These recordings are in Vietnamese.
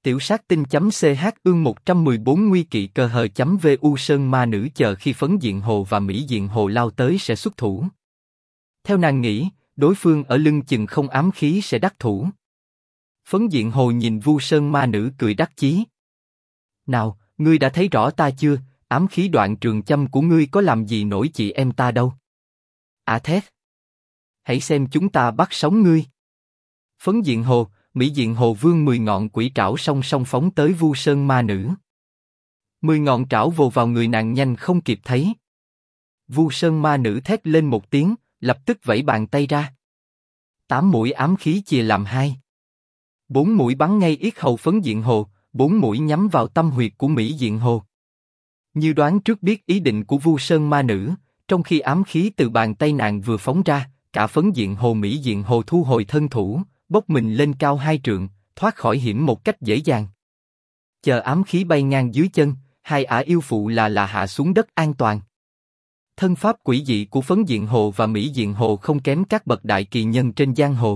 Tiểu sát tinh.ch ương 114 nguy kỵ cờ hờ.vu Sơn ma nữ chờ khi Phấn Diện Hồ và Mỹ Diện Hồ lao tới sẽ xuất thủ. Theo nàng nghĩ, đối phương ở lưng chừng không ám khí sẽ đắc thủ. Phấn Diện Hồ nhìn Vu Sơn ma nữ cười đắc chí. Nào, ngươi đã thấy rõ ta chưa, ám khí đoạn trường châm của ngươi có làm gì nổi chị em ta đâu. À thét. Hãy xem chúng ta bắt sống ngươi. Phấn Diện Hồ, Mỹ Diện Hồ vươn 10 ngọn quỷ trảo song song phóng tới Vu Sơn ma nữ. 10 ngọn trảo vồ vào người nàng nhanh không kịp thấy. Vu Sơn ma nữ thét lên một tiếng, lập tức vẫy bàn tay ra. 8 mũi ám khí chia làm 2. 4 mũi bắn ngay yết hầu Phấn Diện Hồ, 4 mũi nhắm vào tâm huyệt của Mỹ Diện Hồ. Như đoán trước biết ý định của Vu Sơn ma nữ, trong khi ám khí từ bàn tay nàng vừa phóng ra, cả Phấn Diện Hồ Mỹ Diện Hồ thu hồi thân thủ, bốc mình lên cao 2 trượng, thoát khỏi hiểm một cách dễ dàng. Chờ ám khí bay ngang dưới chân, hai ả yêu phụ là hạ xuống đất an toàn. Thân pháp quỷ dị của Phấn Diện Hồ và Mỹ Diện Hồ không kém các bậc đại kỳ nhân trên giang hồ.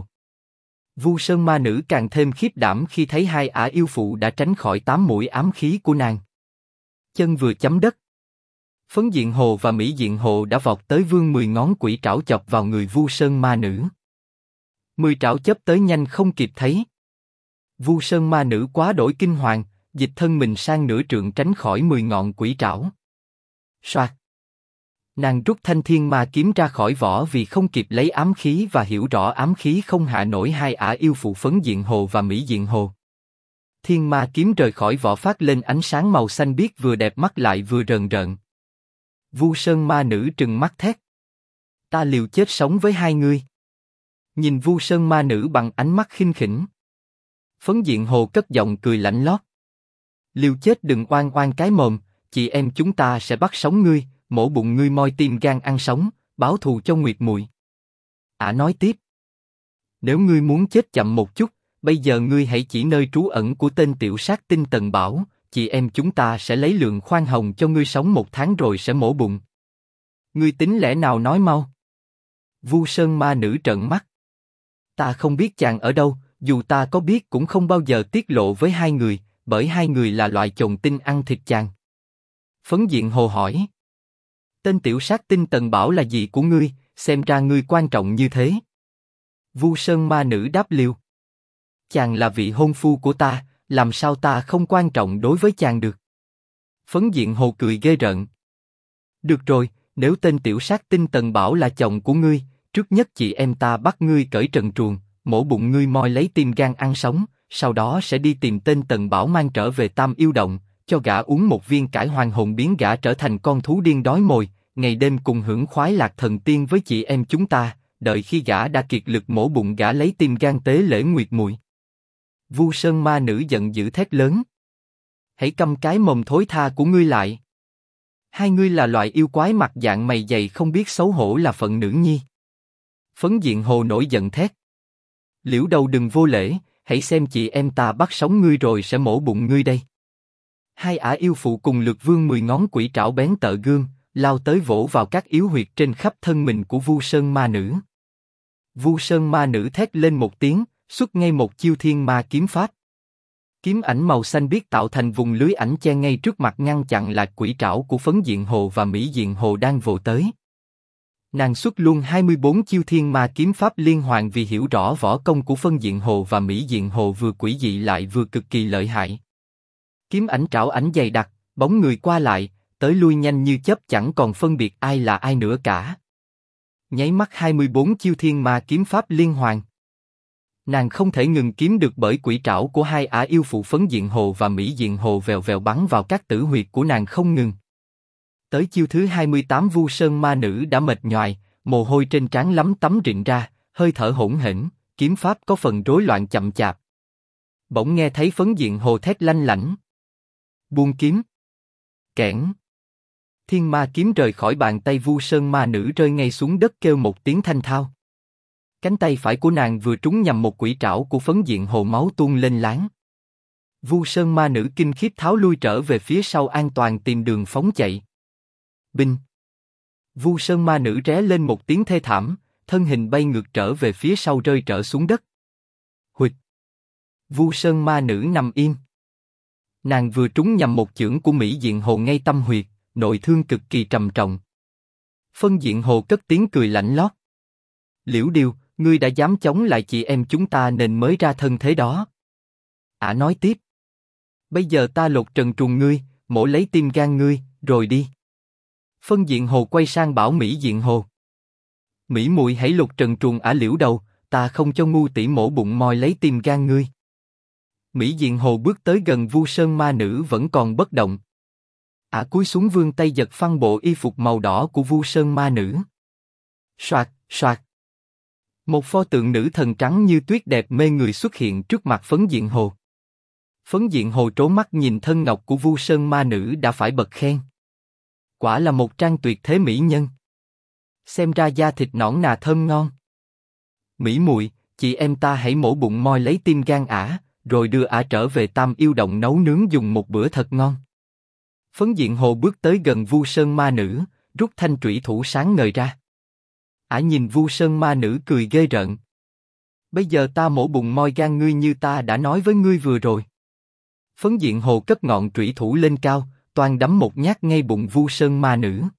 Vu Sơn ma nữ càng thêm khiếp đảm khi thấy hai ả yêu phụ đã tránh khỏi 8 mũi ám khí của nàng. Chân vừa chấm đất, Phấn Diện Hồ và Mỹ Diện Hồ đã vọt tới vươn 10 ngón quỷ trảo chọc vào người Vu Sơn ma nữ. 10 trảo chớp tới nhanh không kịp thấy. Vu Sơn ma nữ quá đổi kinh hoàng, dịch thân mình sang nửa trượng tránh khỏi 10 ngọn quỷ trảo. Soạt. Nàng rút thanh thiên ma kiếm ra khỏi vỏ vì không kịp lấy ám khí và hiểu rõ ám khí không hạ nổi hai ả yêu phụ Phấn Diện Hồ và Mỹ Diện Hồ. Thiên ma kiếm rời khỏi vỏ phát lên ánh sáng màu xanh biếc vừa đẹp mắt lại vừa rờn rợn. Vu Sơn ma nữ trừng mắt thét. Ta liều chết sống với hai ngươi. Nhìn Vu Sơn ma nữ bằng ánh mắt khinh khỉnh. Phấn Diện Hồ cất giọng cười lạnh lót. Liều chết đừng oan oan cái mồm, chị em chúng ta sẽ bắt sống ngươi, mổ bụng ngươi moi tim gan ăn sống, báo thù cho Nguyệt Muội. Ả nói tiếp. Nếu ngươi muốn chết chậm một chút, bây giờ ngươi hãy chỉ nơi trú ẩn của tên tiểu sát tinh Tần Bảo, chị em chúng ta sẽ lấy lượng khoan hồng cho ngươi sống 1 tháng rồi sẽ mổ bụng. Ngươi tính lẽ nào nói mau. Vu Sơn ma nữ trợn mắt. Ta không biết chàng ở đâu, dù ta có biết cũng không bao giờ tiết lộ với hai người, bởi hai người là loại chồn tinh ăn thịt chàng. Phấn Diện Hồ hỏi. Tên tiểu sát tinh Tần Bảo là gì của ngươi, xem ra ngươi quan trọng như thế. Vu Sơn ma nữ đáp liều. Chàng là vị hôn phu của ta, làm sao ta không quan trọng đối với chàng được. Phấn Diện Hồ cười ghê rợn. Được rồi, nếu tên tiểu sát tinh Tần Bảo là chồng của ngươi, trước nhất chị em ta bắt ngươi cởi trần truồng, mổ bụng ngươi moi lấy tim gan ăn sống, sau đó sẽ đi tìm tên Tần Bảo mang trở về Tam Yêu Động, cho gã uống một viên cải hoàng hồn biến gã trở thành con thú điên đói mồi, ngày đêm cùng hưởng khoái lạc thần tiên với chị em chúng ta, đợi khi gã đã kiệt lực mổ bụng gã lấy tim gan tế lễ Nguyệt Muội. Vu Sơn ma nữ giận dữ thét lớn. Hãy câm cái mồm thối tha của ngươi lại. Hai ngươi là loại yêu quái mặt dạng mày dày không biết xấu hổ là phận nữ nhi. Phấn Diện Hồ nổi giận thét. Liễu Đầu đừng vô lễ, hãy xem chị em ta bắt sống ngươi rồi sẽ mổ bụng ngươi đây. Hai ả yêu phụ cùng lượt vươn 10 ngón quỷ trảo bén tợ gươm, lao tới vỗ vào các yếu huyệt trên khắp thân mình của Vu Sơn ma nữ. Vu Sơn ma nữ thét lên một tiếng, xuất ngay một chiêu thiên ma kiếm pháp. Kiếm ảnh màu xanh biếc tạo thành vùng lưới ảnh che ngay trước mặt ngăn chặn lại quỷ trảo của Phấn Diện Hồ và Mỹ Diện Hồ đang vồ tới. Nàng xuất luôn 24 chiêu thiên ma kiếm pháp liên hoàn vì hiểu rõ võ công của Phấn Diện Hồ và Mỹ Diện Hồ vừa quỷ dị lại vừa cực kỳ lợi hại. Kiếm ảnh trảo ảnh dày đặc, bóng người qua lại, tới lui nhanh như chớp chẳng còn phân biệt ai là ai nữa cả. Nháy mắt 24 chiêu thiên ma kiếm pháp liên hoàn. Nàng không thể ngừng kiếm được bởi quỷ trảo của hai ả yêu phụ Phấn Diện Hồ và Mỹ Diện Hồ vèo vèo bắn vào các tử huyệt của nàng không ngừng. Tới chiêu thứ 28 Vu Sơn ma nữ đã mệt nhoài, mồ hôi trên trán lấm tấm rịn ra, hơi thở hỗn hển, kiếm pháp có phần rối loạn chậm chạp. Bỗng nghe thấy Phấn Diện Hồ thét lanh lảnh. Buông kiếm. Kẽn. Thiên ma kiếm rời khỏi bàn tay Vu Sơn ma nữ rơi ngay xuống đất kêu một tiếng thanh thao. Cánh tay phải của nàng vừa trúng nhầm một quỷ trảo của Phấn Diện Hồ máu tuôn lên láng. Vu Sơn ma nữ kinh khiếp tháo lui trở về phía sau an toàn tìm đường phóng chạy. Binh. Vu Sơn ma nữ ré lên một tiếng thê thảm, thân hình bay ngược trở về phía sau rơi trở xuống đất. Huỵch. Vu Sơn ma nữ nằm im. Nàng vừa trúng nhầm một chưởng của Mỹ Diện Hồ ngay tâm huyệt, nội thương cực kỳ trầm trọng. Phân Diện Hồ cất tiếng cười lạnh lót. Liễu Điêu, ngươi đã dám chống lại chị em chúng ta nên mới ra thân thế đó. Ả nói tiếp. Bây giờ ta lột trần truồng ngươi, mổ lấy tim gan ngươi, rồi đi. Phân Diện Hồ quay sang bảo Mỹ Diện Hồ. Mỹ muội hãy lột trần truồng Ả Liễu đầu, ta không cho ngu tỷ mổ bụng moi lấy tim gan ngươi. Mỹ Diện Hồ bước tới gần Vu Sơn ma nữ vẫn còn bất động. Ả cúi xuống vươn tay giật phăng bộ y phục màu đỏ của Vu Sơn ma nữ. Soạt, soạt. Một pho tượng nữ thần trắng như tuyết đẹp mê người xuất hiện trước mặt Phấn Diện Hồ. Phấn Diện Hồ trố mắt nhìn thân ngọc của Vu Sơn ma nữ đã phải bật khen. Quả là một trang tuyệt thế mỹ nhân. Xem ra da thịt nõn nà thơm ngon. Mỹ muội, chị em ta hãy mổ bụng moi lấy tim gan Ả, rồi đưa Ả trở về Tam Yêu Động nấu nướng dùng một bữa thật ngon. Phấn Diện Hồ bước tới gần Vu Sơn ma nữ, rút thanh trủy thủ sáng ngời ra. Ả nhìn Vu Sơn ma nữ cười ghê rợn. Bây giờ ta mổ bụng moi gan ngươi như ta đã nói với ngươi vừa rồi. Phấn Diện Hồ cất ngọn trủy thủ lên cao, toan đấm một nhát ngay bụng Vu Sơn ma nữ.